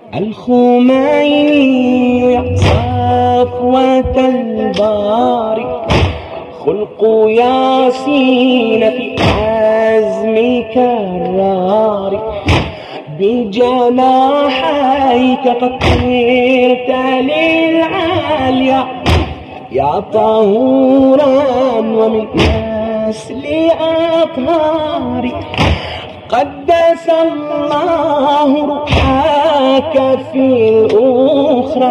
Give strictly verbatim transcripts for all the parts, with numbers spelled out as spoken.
الخميني صفوة الباري، خلق ياسين في عزم كرار، بجناحيك قد طرت للعالية يا طهورا ومن نسل أطهاري. قدس الله روحك في الأخرى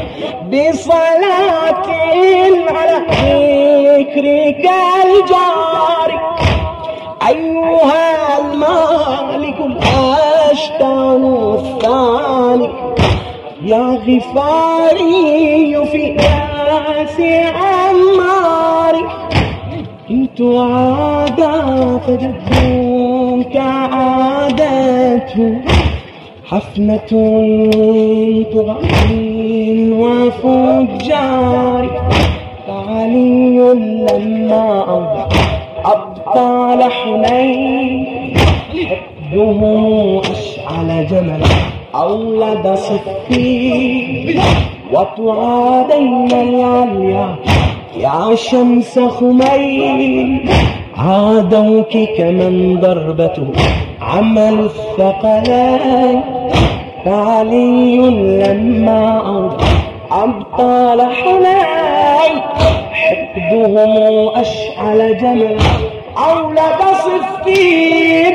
بصلاة على ذكرك الجاري. أيها المالك الأشتان الثاني يا غفاري في ناس عماري. كنت عادا فجد كعادته حفنة تغني وفجار. فعلي لما أوضع أبطال حنين حقده أشعل جمل أولد صفين. وتعادين العليا يا شمس خمين، عادوك كمن ضربته عمل الثقلين. فعلي لما أوضع أبطال حنين حقدهم أشعل جمل أولد صفين.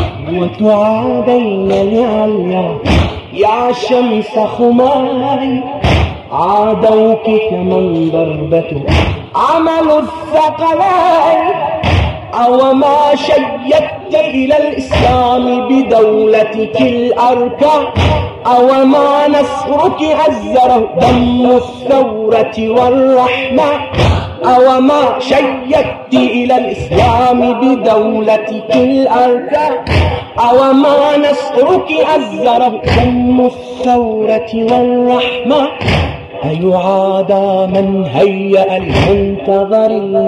وتعادين العليا يا شمس خمين، عادوك كمن ضربته عمل الثقلين. أو ما شيدت إلى الإسلام بدولتك الأركان، أو ما نصرك عزره دم الثورة والرحمة. أو ما شيدت إلى الإسلام بدولتك الأركان، أو ما نصرك عزره دم الثورة والرحمة. أيعادى من هيأ المنتظر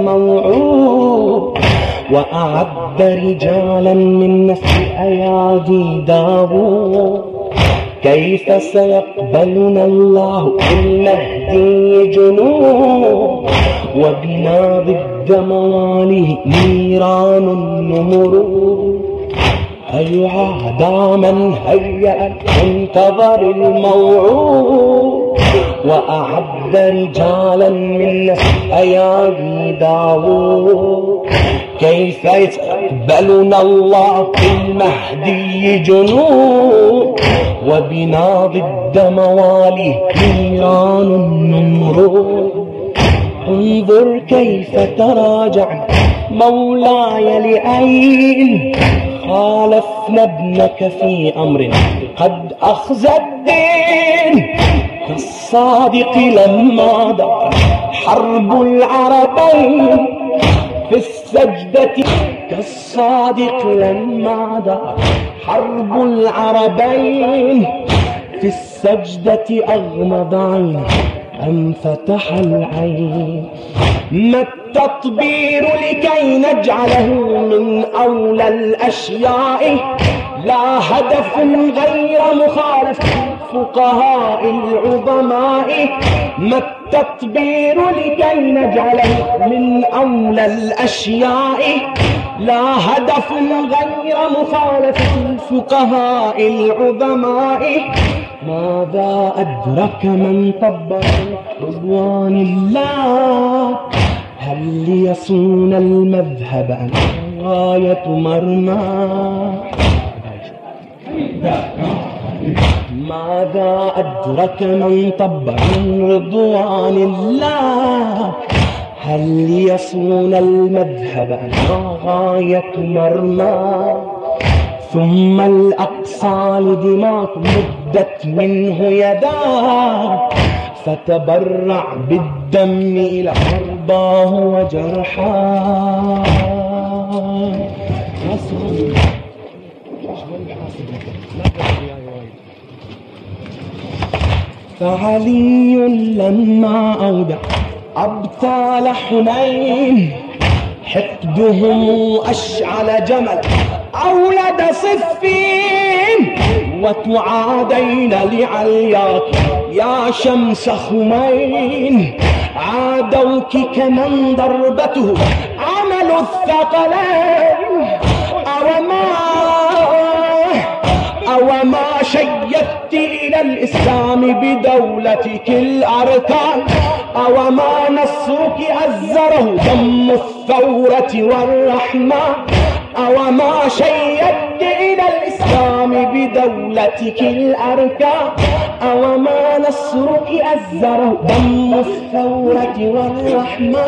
الموعود، وأعد رجالا من نسل أيادي داوود. كيف سيقبلنا الله بالمهدي جنود، وبنا ضد مواله نيران النمرود. أيعادى من هيأ المنتظر الموعود، وأعد رجالا من نسل أيادي داوود. كيف يقبلنا الله بالمهدي جنود، وبنا ضد مواليه نيران النمرود. انظر كيف تراجع مولاي لأين خالفنا ابنك في أمر قد أخزى الدين. كالصادق لما دار حرب العربين في السجدة، كالصادق لما دار حرب العربين في السجدة أغمض عينه أم فتح العين. ما التطبير لكي نجعله من أولى الأشياء، لا هدف غير مخالفة الفقهاء العظماء. ما التطبير لكي نجعله من أولى الأشياء، لا هدف غير مخالفة الفقهاء العظماء. ماذا أدرك من طبق رضوان الله، هل ليصون المذهب أم غاية مرمى. ماذا أدرك من طبق رضوان الله، هل ليصون المذهب أم غاية مرمى. ثم الأقصى لدماء مدت منه يداه، فتبرع بالدم إلى حرباه وجرحاه. فعلي لما أودع أبطال حنين حقدهم أشعل جمل أولد صفين وتعادين لعلياك يا شمس خمين، عادوك كمن ضربته عمل الثقلين. أوما أوما شيدت إلى الإسلام بدولتك الأركان، أوما نصرك أزره دم الثورة والرحمة، أوما شيدت إلى الإسلام بدولتك الأركان، أوما نصرك أزره دم الثورة والرحمة.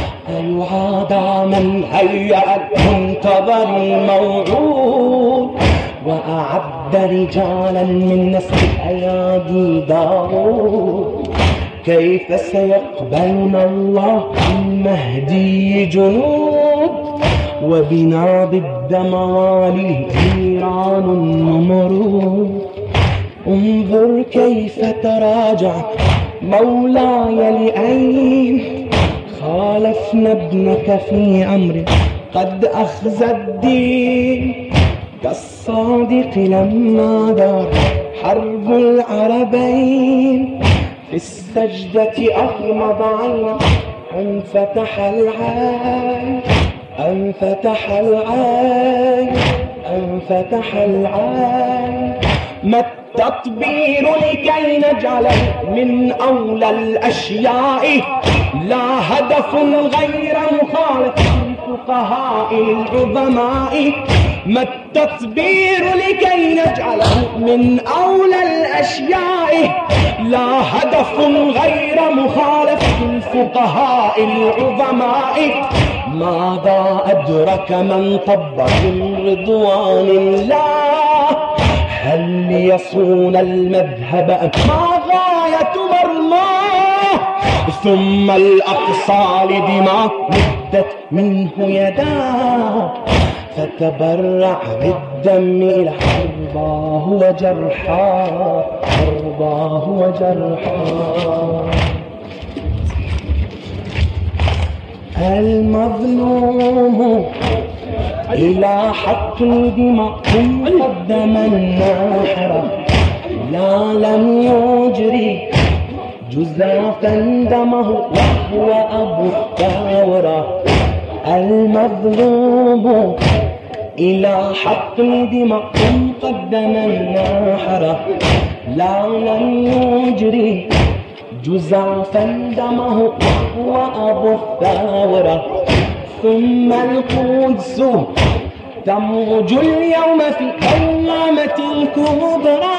أيعادى من هيأ المنتظر الموعود، وأعد رجالا من نسل الأيادي داود. كيف سيقبلنا الله المهدي جنود، وبنا ضد موالي نيران النمرود. انظر كيف تراجع مولاي لأين، خالفنا ابنك في أمر قد أخزى الدين. كالصادق لما دار حرب العربين، في السجدة أغمض عينا أن فتح العين، أن فتح العين، أن فتح العين. ما التطبير لكي نجعله من أولى الأشياء، لا هدف غير مخالف الفقهاء العظماء. ما التطبير لكي نجعله من أولى الأشياء، لا هدف غير مخالف الفقهاء العظماء. ماذا أدرك من طب من رضوان الله، هل يصون المذهب ما غاية مرماه. ثم الأقصى لدماء مدت منه يداه، فتبرع بالدم إلى حرباه وجرحاه، حرباه وجرحاه. المظلوم إلى حقن دماء قدم النحر، لا لم يجري جزافا دمه وهو أبو الثورة. المظلوم إلى حقن دماء قدم النحر، لا لم يجري جزافا دمه وهو أبو الثورة. ثم القدس تموج اليوم في كلمة كبرى،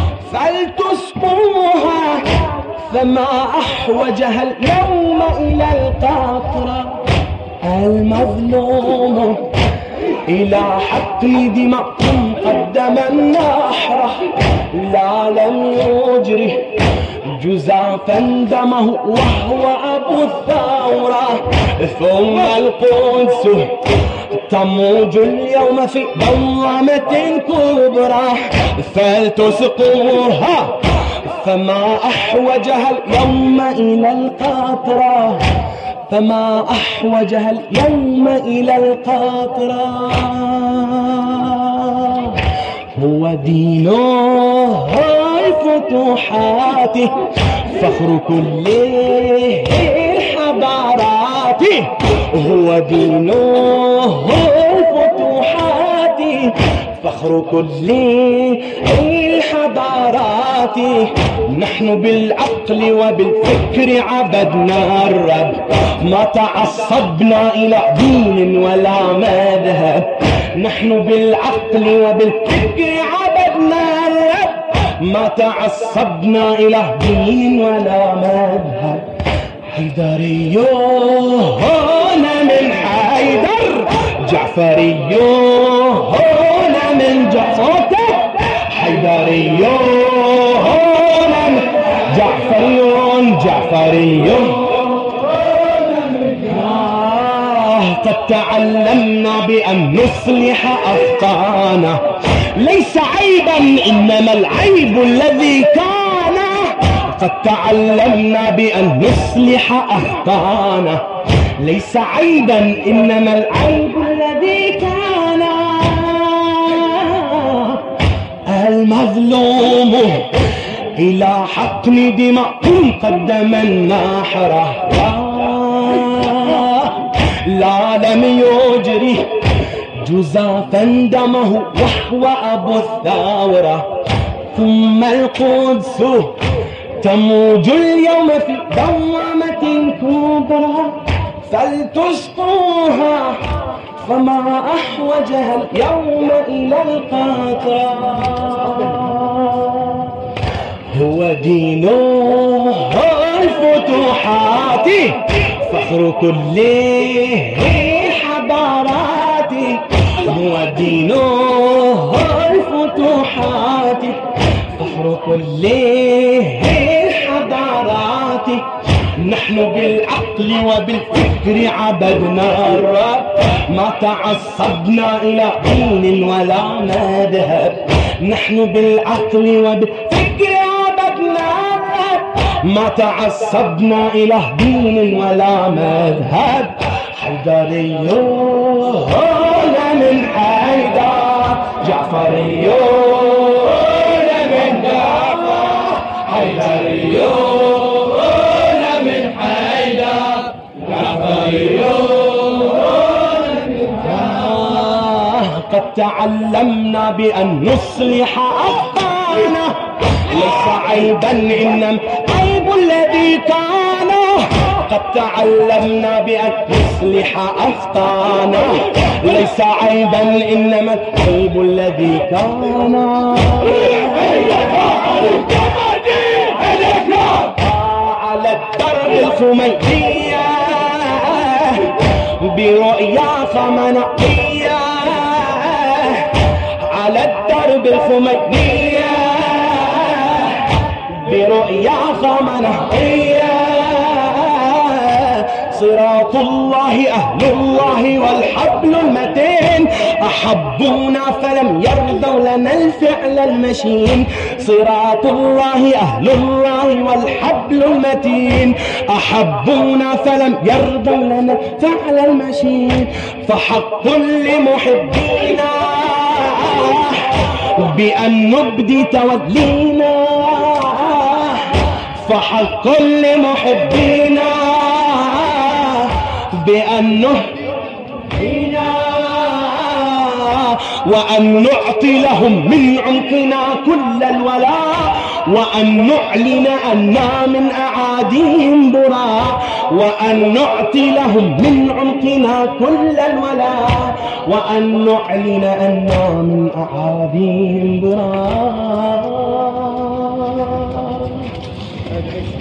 فلتسقوها فما أحوجها اليوم إلى القاطرة. المظلوم إلى حقن دماء قدم النحر، لا لم يجره جزافا دمه وهو أبو الثورة. ثم القدس تموج اليوم في دوامة كبرى، فلتسقوها فما أحوجها اليوم إلى القاطرة، فما أحوجها اليوم إلى القاطرة. هو دينه الفتوحات، فخر كل الحضارات. هو دينه الفتوحات، فخر كل الحضارات. نحن بالعقل وبالفكر عبدنا الرب، ما تعصبنا إلى دين ولا مذهب. نحن بالعقل وبالفكر عبدنا الرب، ما تعصبنا إلى دين ولا مذهب. حيدريون من حيدر، جعفريون من جعفر، حيدريون جعفريون جعفريون. آه قد تعلمنا بأن نصلح أفكارنا، ليس عيبا إنما العيب الذي كان. قد تعلمنا بأن نصلح أخطانا، ليس عيبا إنما العيب الذي كان. المظلوم إلى حقن دماء قدم الناحرة، لا لم يجري جزافا دمه وهو أبو الثورة. ثم القدس تموج اليوم في دوامة كبرى، فلتسقوها فما أحوجها اليوم إلى القطرة. هو دين الفتوحات فخر كل الحضارات، هو دين الفتوحات فخر كل الحضارات. نحن بالعقل وبالفكر عبدنا الرب، ما تعصبنا إلى دين ولا مذهب. نحن بالعقل وبالفكر عبدنا الرب، ما تعصبنا إلى دين ولا مذهب. حيدريون من حيدر، جعفريون من جعفر، حيدريون من حيدر، جعفريون من جعفر. قد تعلمنا بأن نصلح أخطاءنا، ليس عيبا إنما عيب الذي كان. قد تعلمنا بأن نصلح أخطاءنا، ليس عيبا إنما عيب الذي كان. على الدرب الخمينية برؤيا خمنقية، على الدرب الخمينية برؤيا خمنقية. صراط الله أهل الله والحبل المتين، أحبونا فلم يرضوا لنا الفعل المشين. صراط الله أهل الله والحبل المتين، أحبونا فلم يرضوا لنا الفعل المشين. فحق لمحبينا بأن نبدي تولينا، فحق لمحبينا بأن نهدينا، وأن نعطي لهم من عمقنا كل الولاء، وأن نعلن أننا من أعاديهم براء، وأن نعطي لهم من عمقنا كل الولاء، وأن نعلن أننا من أعاديهم براء.